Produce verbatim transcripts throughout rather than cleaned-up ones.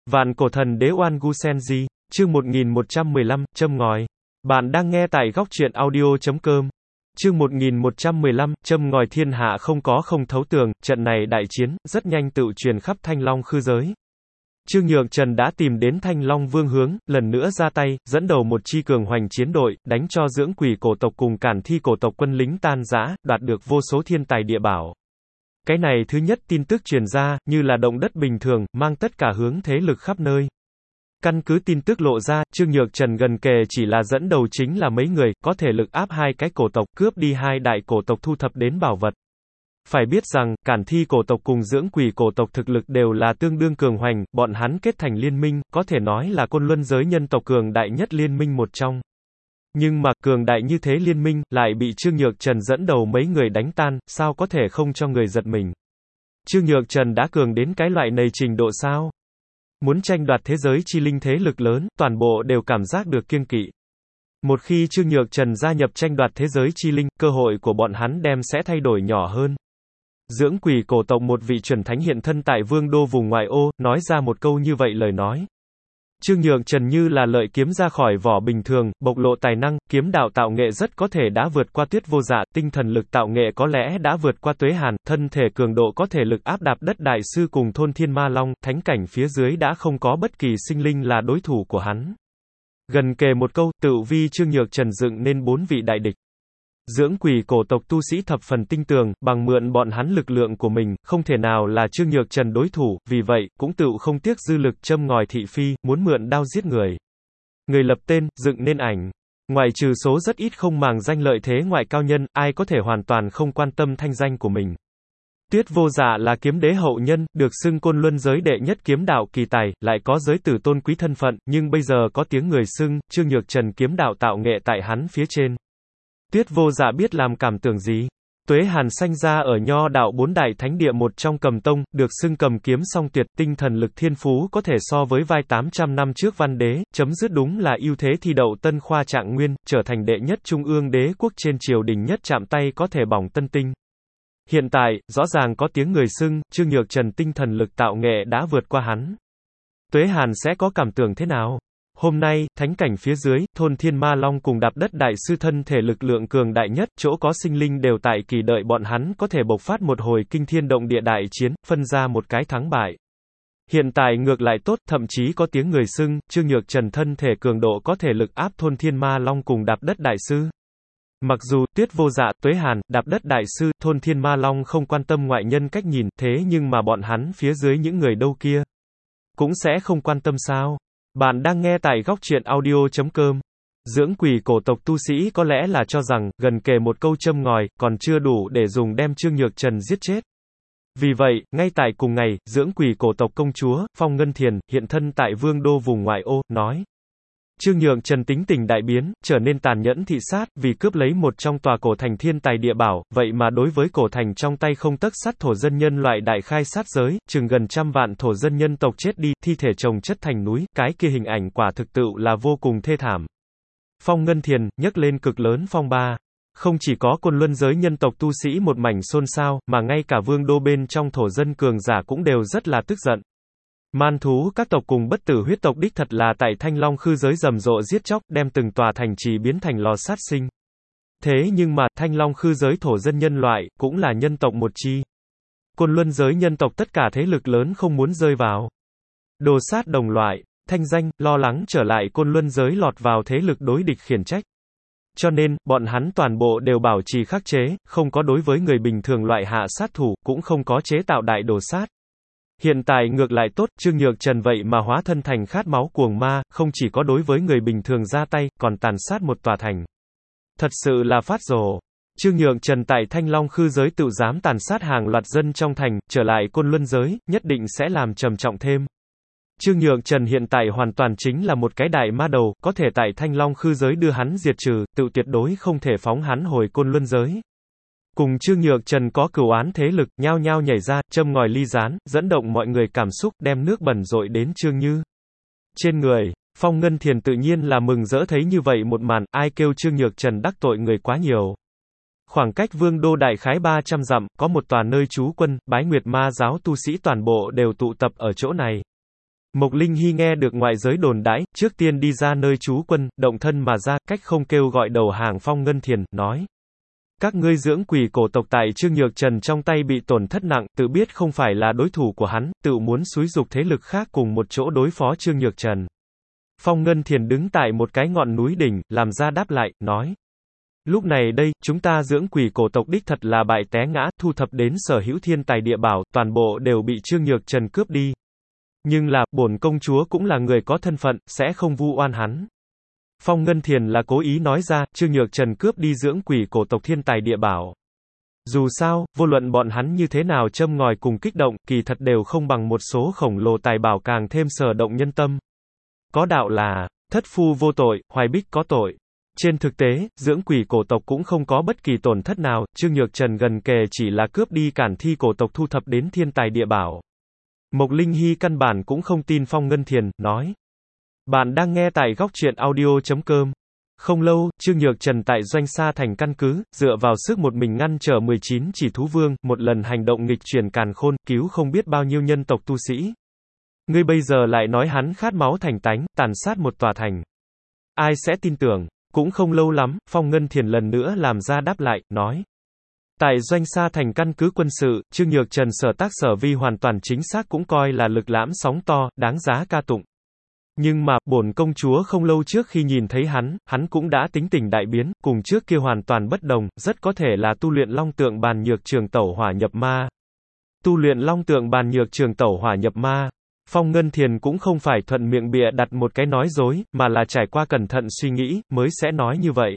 Vạn cổ thần đế Oan Gu Senji, chương một nghìn một trăm mười lăm, châm ngòi. Bạn đang nghe tại góc truyện audio.com. Chương một nghìn một trăm mười lăm, châm ngòi. Thiên hạ không có không thấu tường, trận này đại chiến, rất nhanh tự truyền khắp Thanh Long khư giới. Trương Nhược Trần đã tìm đến Thanh Long Vương hướng, lần nữa ra tay, dẫn đầu một chi cường hoành chiến đội, đánh cho dưỡng quỷ cổ tộc cùng cản thi cổ tộc quân lính tan rã, đoạt được vô số thiên tài địa bảo. Cái này thứ nhất tin tức truyền ra, như là động đất bình thường, mang tất cả hướng thế lực khắp nơi. Căn cứ tin tức lộ ra, Trương Nhược Trần gần kề chỉ là dẫn đầu chính là mấy người, có thể lực áp hai cái cổ tộc, cướp đi hai đại cổ tộc thu thập đến bảo vật. Phải biết rằng, cản thi cổ tộc cùng dưỡng quỷ cổ tộc thực lực đều là tương đương cường hoành, bọn hắn kết thành liên minh, có thể nói là côn luân giới nhân tộc cường đại nhất liên minh một trong. Nhưng mà, cường đại như thế liên minh, lại bị Trương Nhược Trần dẫn đầu mấy người đánh tan, sao có thể không cho người giật mình. Trương Nhược Trần đã cường đến cái loại này trình độ sao? Muốn tranh đoạt thế giới chi linh thế lực lớn, toàn bộ đều cảm giác được kiêng kỵ. Một khi Trương Nhược Trần gia nhập tranh đoạt thế giới chi linh, cơ hội của bọn hắn đem sẽ thay đổi nhỏ hơn. Dưỡng quỷ cổ tộc một vị chuẩn thánh hiện thân tại vương đô vùng ngoại ô, nói ra một câu như vậy lời nói. Trương Nhược Trần như là lợi kiếm ra khỏi vỏ bình thường, bộc lộ tài năng, kiếm đạo tạo nghệ rất có thể đã vượt qua Tuyết Vô Dạ, tinh thần lực tạo nghệ có lẽ đã vượt qua Tuế Hàn, thân thể cường độ có thể lực áp đạp đất đại sư cùng thôn Thiên Ma Long, thánh cảnh phía dưới đã không có bất kỳ sinh linh là đối thủ của hắn. Gần kề một câu, tự vi Trương Nhược Trần dựng nên bốn vị đại địch. Dưỡng quỷ cổ tộc tu sĩ thập phần tinh tường, bằng mượn bọn hắn lực lượng của mình, không thể nào là Trương Nhược Trần đối thủ, vì vậy, cũng tự không tiếc dư lực châm ngòi thị phi, muốn mượn đao giết người. Người lập tên, dựng nên ảnh. Ngoài trừ số rất ít không màng danh lợi thế ngoại cao nhân, ai có thể hoàn toàn không quan tâm thanh danh của mình. Tuyết Vô Dạ là kiếm đế hậu nhân, được xưng côn luân giới đệ nhất kiếm đạo kỳ tài, lại có giới tử tôn quý thân phận, nhưng bây giờ có tiếng người xưng, Trương Nhược Trần kiếm đạo tạo nghệ tại hắn phía trên. Tuyết Vô Dạ biết làm cảm tưởng gì? Tuế Hàn sanh ra ở nho đạo bốn đại thánh địa một trong Cầm Tông, được xưng cầm kiếm song tuyệt, tinh thần lực thiên phú có thể so với vai tám trăm năm trước văn đế, chấm dứt đúng là ưu thế thi đậu tân khoa trạng nguyên, trở thành đệ nhất trung ương đế quốc trên triều đình nhất chạm tay có thể bỏng tân tinh. Hiện tại, rõ ràng có tiếng người xưng, Trương Nhược Trần tinh thần lực tạo nghệ đã vượt qua hắn. Tuế Hàn sẽ có cảm tưởng thế nào? Hôm nay, thánh cảnh phía dưới, thôn Thiên Ma Long cùng đạp đất đại sư thân thể lực lượng cường đại nhất, chỗ có sinh linh đều tại kỳ đợi bọn hắn có thể bộc phát một hồi kinh thiên động địa đại chiến, phân ra một cái thắng bại. Hiện tại ngược lại tốt, thậm chí có tiếng người xưng, Trương Nhược Trần thân thể cường độ có thể lực áp thôn Thiên Ma Long cùng đạp đất đại sư. Mặc dù, Tuyết Vô Dạ, Tuế Hàn, đạp đất đại sư, thôn Thiên Ma Long không quan tâm ngoại nhân cách nhìn, thế nhưng mà bọn hắn phía dưới những người đâu kia, cũng sẽ không quan tâm sao? Bạn đang nghe tại góc truyện audio.com. Dưỡng quỷ cổ tộc tu sĩ có lẽ là cho rằng, gần kề một câu châm ngòi, còn chưa đủ để dùng đem Trương Nhược Trần giết chết. Vì vậy, ngay tại cùng ngày, dưỡng quỷ cổ tộc công chúa, Phong Ngân Thiền, hiện thân tại vương đô vùng ngoại ô, nói. Trương Nhược Trần tính tình đại biến, trở nên tàn nhẫn thị sát, vì cướp lấy một trong tòa cổ thành thiên tài địa bảo, vậy mà đối với cổ thành trong tay không tấc sắt thổ dân nhân loại đại khai sát giới, chừng gần trăm vạn thổ dân nhân tộc chết đi, thi thể chồng chất thành núi, cái kia hình ảnh quả thực tự là vô cùng thê thảm. Phong Ngân Thiền, nhấc lên cực lớn phong ba. Không chỉ có côn luân giới nhân tộc tu sĩ một mảnh xôn xao, mà ngay cả vương đô bên trong thổ dân cường giả cũng đều rất là tức giận. Man thú các tộc cùng bất tử huyết tộc đích thật là tại Thanh Long khư giới rầm rộ giết chóc, đem từng tòa thành trì biến thành lò sát sinh. Thế nhưng mà, Thanh Long khư giới thổ dân nhân loại, cũng là nhân tộc một chi. Côn luân giới nhân tộc tất cả thế lực lớn không muốn rơi vào đồ sát đồng loại, thanh danh, lo lắng trở lại côn luân giới lọt vào thế lực đối địch khiển trách. Cho nên, bọn hắn toàn bộ đều bảo trì khắc chế, không có đối với người bình thường loại hạ sát thủ, cũng không có chế tạo đại đồ sát. Hiện tại ngược lại tốt, Trương Nhược Trần vậy mà hóa thân thành khát máu cuồng ma, không chỉ có đối với người bình thường ra tay, còn tàn sát một tòa thành. Thật sự là phát rồ. Trương Nhược Trần tại Thanh Long khư giới tự dám tàn sát hàng loạt dân trong thành, trở lại côn luân giới, nhất định sẽ làm trầm trọng thêm. Trương Nhược Trần hiện tại hoàn toàn chính là một cái đại ma đầu, có thể tại Thanh Long khư giới đưa hắn diệt trừ, tự tuyệt đối không thể phóng hắn hồi côn luân giới. Cùng Trương Nhược Trần có cửu án thế lực, nhao nhao nhảy ra, châm ngòi ly gián, dẫn động mọi người cảm xúc, đem nước bẩn dội đến Trương Như trên người. Phong Ngân Thiền tự nhiên là mừng rỡ thấy như vậy một màn, ai kêu Trương Nhược Trần đắc tội người quá nhiều. Khoảng cách vương đô đại khái ba trăm dặm, có một tòa nơi trú quân, Bái Nguyệt Ma giáo tu sĩ toàn bộ đều tụ tập ở chỗ này. Mộc Linh Hy nghe được ngoại giới đồn đãi, trước tiên đi ra nơi trú quân, động thân mà ra, cách không kêu gọi đầu hàng Phong Ngân Thiền, nói. Các ngươi dưỡng quỷ cổ tộc tại Trương Nhược Trần trong tay bị tổn thất nặng, tự biết không phải là đối thủ của hắn, tự muốn xúi dục thế lực khác cùng một chỗ đối phó Trương Nhược Trần. Phong Ngân Thiền đứng tại một cái ngọn núi đỉnh, làm ra đáp lại, nói. Lúc này đây, chúng ta dưỡng quỷ cổ tộc đích thật là bại té ngã, thu thập đến sở hữu thiên tài địa bảo, toàn bộ đều bị Trương Nhược Trần cướp đi. Nhưng là, bổn công chúa cũng là người có thân phận, sẽ không vu oan hắn. Phong Ngân Thiền là cố ý nói ra, Trương Nhược Trần cướp đi dưỡng quỷ cổ tộc thiên tài địa bảo. Dù sao, vô luận bọn hắn như thế nào châm ngòi cùng kích động, kỳ thật đều không bằng một số khổng lồ tài bảo càng thêm sở động nhân tâm. Có đạo là, thất phu vô tội, hoài bích có tội. Trên thực tế, dưỡng quỷ cổ tộc cũng không có bất kỳ tổn thất nào, Trương Nhược Trần gần kề chỉ là cướp đi cản thi cổ tộc thu thập đến thiên tài địa bảo. Mộc Linh Hy căn bản cũng không tin Phong Ngân Thiền, nói. Bạn đang nghe tại góc truyện audio chấm com. Không lâu, Trương Nhược Trần tại Doanh Sa Thành căn cứ, dựa vào sức một mình ngăn trở mười chín chỉ thú vương, một lần hành động nghịch chuyển càn khôn, cứu không biết bao nhiêu nhân tộc tu sĩ. Ngươi bây giờ lại nói hắn khát máu thành tánh, tàn sát một tòa thành. Ai sẽ tin tưởng? Cũng không lâu lắm, Phong Ngân Thiền lần nữa làm ra đáp lại, nói. Tại Doanh Sa Thành căn cứ quân sự, Trương Nhược Trần sở tác sở vi hoàn toàn chính xác cũng coi là lực lãm sóng to, đáng giá ca tụng. Nhưng mà, bổn công chúa không lâu trước khi nhìn thấy hắn, hắn cũng đã tính tình đại biến, cùng trước kia hoàn toàn bất đồng, rất có thể là tu luyện long tượng bàn nhược trường tẩu hỏa nhập ma. Tu luyện long tượng bàn nhược trường tẩu hỏa nhập ma. Phong Ngân Thiền cũng không phải thuận miệng bịa đặt một cái nói dối, mà là trải qua cẩn thận suy nghĩ, mới sẽ nói như vậy.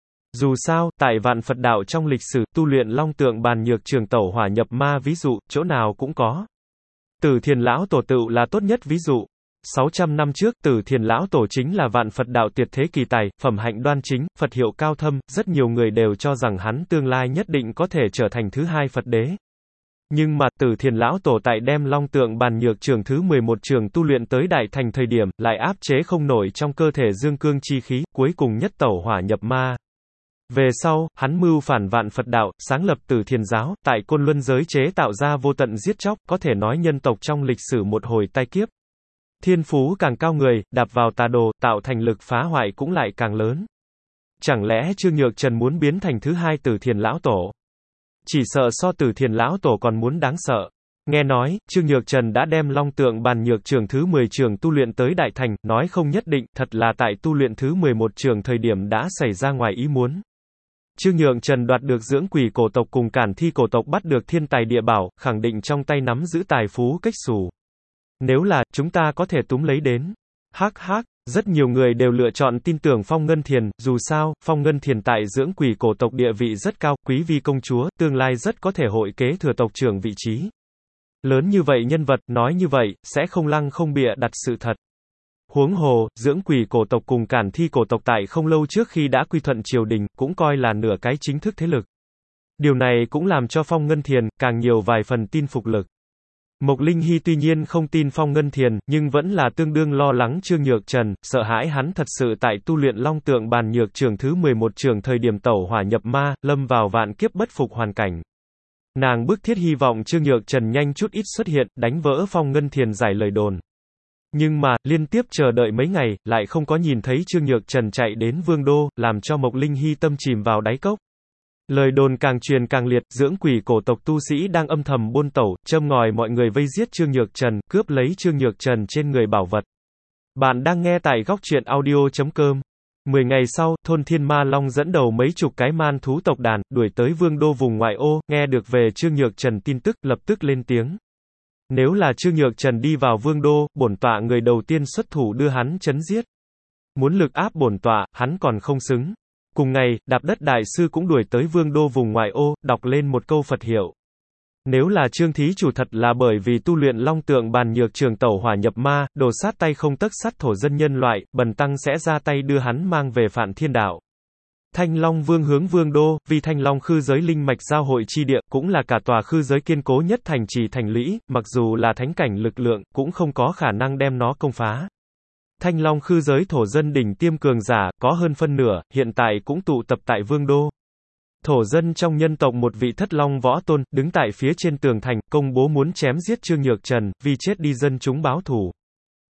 Dù sao, tại vạn Phật đạo trong lịch sử, tu luyện long tượng bàn nhược trường tẩu hỏa nhập ma ví dụ, chỗ nào cũng có. Tử Thiền Lão Tổ tự là tốt nhất ví dụ. sáu trăm năm trước, Tử Thiền Lão Tổ chính là vạn Phật đạo tuyệt thế kỳ tài, phẩm hạnh đoan chính, Phật hiệu cao thâm, rất nhiều người đều cho rằng hắn tương lai nhất định có thể trở thành thứ hai Phật đế. Nhưng mà, Tử Thiền Lão Tổ tại đem long tượng bàn nhược trường thứ mười một trường tu luyện tới đại thành thời điểm, lại áp chế không nổi trong cơ thể dương cương chi khí, cuối cùng nhất tẩu hỏa nhập ma. Về sau, hắn mưu phản vạn Phật đạo, sáng lập Tử Thiền giáo, tại Côn Luân giới chế tạo ra vô tận giết chóc, có thể nói nhân tộc trong lịch sử một hồi tai kiếp. Thiên phú càng cao người, đạp vào tà đồ, tạo thành lực phá hoại cũng lại càng lớn. Chẳng lẽ Trương Nhược Trần muốn biến thành thứ hai Tử Thiền Lão Tổ? Chỉ sợ so Tử Thiền Lão Tổ còn muốn đáng sợ. Nghe nói, Trương Nhược Trần đã đem long tượng bàn nhược trường thứ mười trường tu luyện tới đại thành, nói không nhất định, thật là tại tu luyện thứ mười một trường thời điểm đã xảy ra ngoài ý muốn. Trương Nhược Trần đoạt được dưỡng quỷ cổ tộc cùng cản thi cổ tộc bắt được thiên tài địa bảo, khẳng định trong tay nắm giữ tài phú cách xù. Nếu là, chúng ta có thể túm lấy đến. Hắc hắc, rất nhiều người đều lựa chọn tin tưởng Phong Ngân Thiền, dù sao, Phong Ngân Thiền tại dưỡng quỷ cổ tộc địa vị rất cao, quý vi công chúa, tương lai rất có thể hội kế thừa tộc trưởng vị trí. Lớn như vậy nhân vật, nói như vậy, sẽ không lăng không bịa đặt sự thật. Huống hồ, dưỡng quỷ cổ tộc cùng cản thi cổ tộc tại không lâu trước khi đã quy thuận triều đình, cũng coi là nửa cái chính thức thế lực. Điều này cũng làm cho Phong Ngân Thiền, càng nhiều vài phần tin phục lực. Mộc Linh Hy tuy nhiên không tin Phong Ngân Thiền, nhưng vẫn là tương đương lo lắng Trương Nhược Trần, sợ hãi hắn thật sự tại tu luyện long tượng bàn nhược trường thứ mười một trường thời điểm tẩu hỏa nhập ma, lâm vào vạn kiếp bất phục hoàn cảnh. Nàng bức thiết hy vọng Trương Nhược Trần nhanh chút ít xuất hiện, đánh vỡ Phong Ngân Thiền giải lời đồn. Nhưng mà, liên tiếp chờ đợi mấy ngày, lại không có nhìn thấy Trương Nhược Trần chạy đến Vương Đô, làm cho Mộc Linh Hy tâm chìm vào đáy cốc. Lời đồn càng truyền càng liệt, dưỡng quỷ cổ tộc tu sĩ đang âm thầm buôn tẩu, châm ngòi mọi người vây giết Trương Nhược Trần, cướp lấy Trương Nhược Trần trên người bảo vật. Bạn đang nghe tại góc truyện audio chấm com. Mười ngày sau, thôn Thiên Ma Long dẫn đầu mấy chục cái man thú tộc đàn, đuổi tới Vương Đô vùng ngoại ô, nghe được về Trương Nhược Trần tin tức, lập tức lên tiếng. Nếu là Trương Nhược Trần đi vào Vương Đô, bổn tọa người đầu tiên xuất thủ đưa hắn chấn giết. Muốn lực áp bổn tọa, hắn còn không xứng. Cùng ngày, Đạp Đất Đại Sư cũng đuổi tới Vương Đô vùng ngoại ô, đọc lên một câu Phật hiệu. Nếu là Trương Thí Chủ thật là bởi vì tu luyện long tượng bàn nhược trường tẩu hỏa nhập ma, đồ sát tay không tấc sắt thổ dân nhân loại, bần tăng sẽ ra tay đưa hắn mang về Phạn Thiên Đạo. Thanh Long Vương hướng Vương Đô, vì Thanh Long khư giới linh mạch giao hội chi địa, cũng là cả tòa khư giới kiên cố nhất thành trì thành lũy, mặc dù là thánh cảnh lực lượng, cũng không có khả năng đem nó công phá. Thanh Long khư giới thổ dân đỉnh tiêm cường giả, có hơn phân nửa, hiện tại cũng tụ tập tại Vương Đô. Thổ dân trong nhân tộc một vị thất long võ tôn, đứng tại phía trên tường thành, công bố muốn chém giết Trương Nhược Trần, vì chết đi dân chúng báo thù.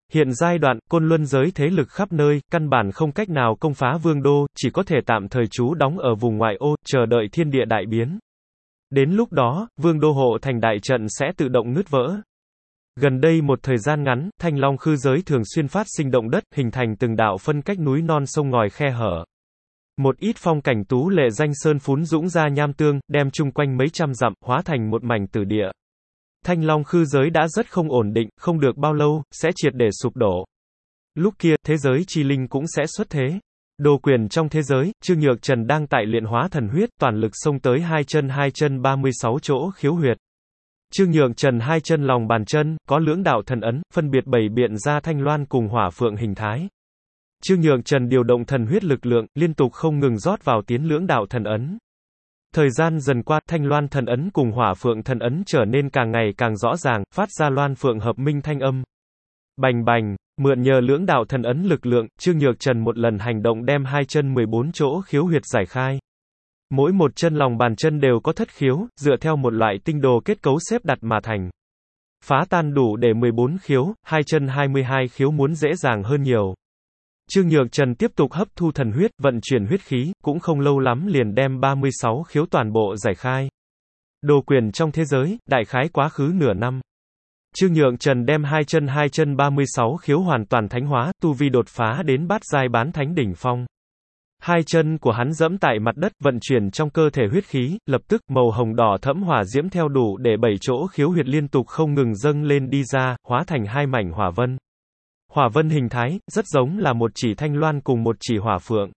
Hiện giai đoạn, Côn Luân giới thế lực khắp nơi, căn bản không cách nào công phá vương đô, chỉ có thể tạm thời trú đóng ở vùng ngoại ô, chờ đợi thiên địa đại biến. Đến lúc đó, vương đô hộ thành đại trận sẽ tự động nứt vỡ. Gần đây một thời gian ngắn, Thanh Long khư giới thường xuyên phát sinh động đất, hình thành từng đạo phân cách núi non sông ngòi khe hở. Một ít phong cảnh tú lệ danh sơn phún dũng ra nham tương, đem chung quanh mấy trăm dặm, hóa thành một mảnh tử địa. Thanh Long khư giới đã rất không ổn định, không được bao lâu, sẽ triệt để sụp đổ. Lúc kia, thế giới chi linh cũng sẽ xuất thế. Đồ quyền trong thế giới, Trương Nhược Trần đang tại luyện hóa thần huyết, toàn lực xông tới hai chân hai chân ba mươi sáu chỗ khiếu huyệt. Trương Nhược Trần hai chân lòng bàn chân, có lưỡng đạo thần ấn, phân biệt bày biện ra thanh loan cùng hỏa phượng hình thái. Trương Nhược Trần điều động thần huyết lực lượng, liên tục không ngừng rót vào tiến lưỡng đạo thần ấn. Thời gian dần qua, thanh loan thần ấn cùng hỏa phượng thần ấn trở nên càng ngày càng rõ ràng, phát ra loan phượng hợp minh thanh âm. Bành bành, mượn nhờ lưỡng đạo thần ấn lực lượng, Trương Nhược Trần một lần hành động đem hai chân mười bốn chỗ khiếu huyệt giải khai. Mỗi một chân lòng bàn chân đều có thất khiếu, dựa theo một loại tinh đồ kết cấu xếp đặt mà thành. Phá tan đủ để mười bốn khiếu, hai chân hai mươi hai khiếu muốn dễ dàng hơn nhiều. Trương Nhược Trần tiếp tục hấp thu thần huyết, vận chuyển huyết khí, cũng không lâu lắm liền đem ba mươi sáu khiếu toàn bộ giải khai. Đồ quyền trong thế giới, đại khái quá khứ nửa năm. Trương Nhược Trần đem hai chân hai chân ba mươi sáu khiếu hoàn toàn thánh hóa, tu vi đột phá đến bát giai bán thánh đỉnh phong. Hai chân của hắn dẫm tại mặt đất, vận chuyển trong cơ thể huyết khí, lập tức, màu hồng đỏ thẫm hỏa diễm theo đủ để bảy chỗ khiếu huyệt liên tục không ngừng dâng lên đi ra, hóa thành hai mảnh hỏa vân. Hỏa vân hình thái, rất giống là một chỉ thanh loan cùng một chỉ hỏa phượng.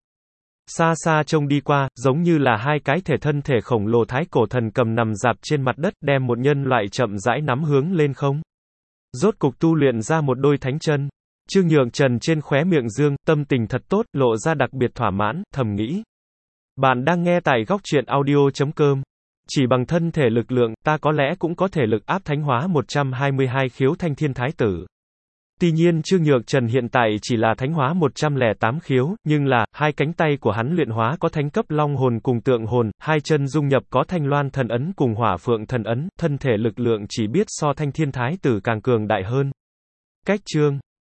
Xa xa trông đi qua, giống như là hai cái thể thân thể khổng lồ thái cổ thần cầm nằm dạp trên mặt đất, đem một nhân loại chậm rãi nắm hướng lên không. Rốt cục tu luyện ra một đôi thánh chân. Trương Nhược Trần trên khóe miệng dương, tâm tình thật tốt, lộ ra đặc biệt thỏa mãn, thầm nghĩ. Bạn đang nghe tại góc truyện audio chấm com. Chỉ bằng thân thể lực lượng, ta có lẽ cũng có thể lực áp thánh hóa một trăm hai mươi hai khiếu thanh thiên thái tử. Tuy nhiên Trương Nhược Trần hiện tại chỉ là thánh hóa một trăm lẻ tám khiếu, nhưng là, hai cánh tay của hắn luyện hóa có thánh cấp long hồn cùng tượng hồn, hai chân dung nhập có thanh loan thần ấn cùng hỏa phượng thần ấn, thân thể lực lượng chỉ biết so thanh thiên thái tử càng cường đại hơn. Cách chương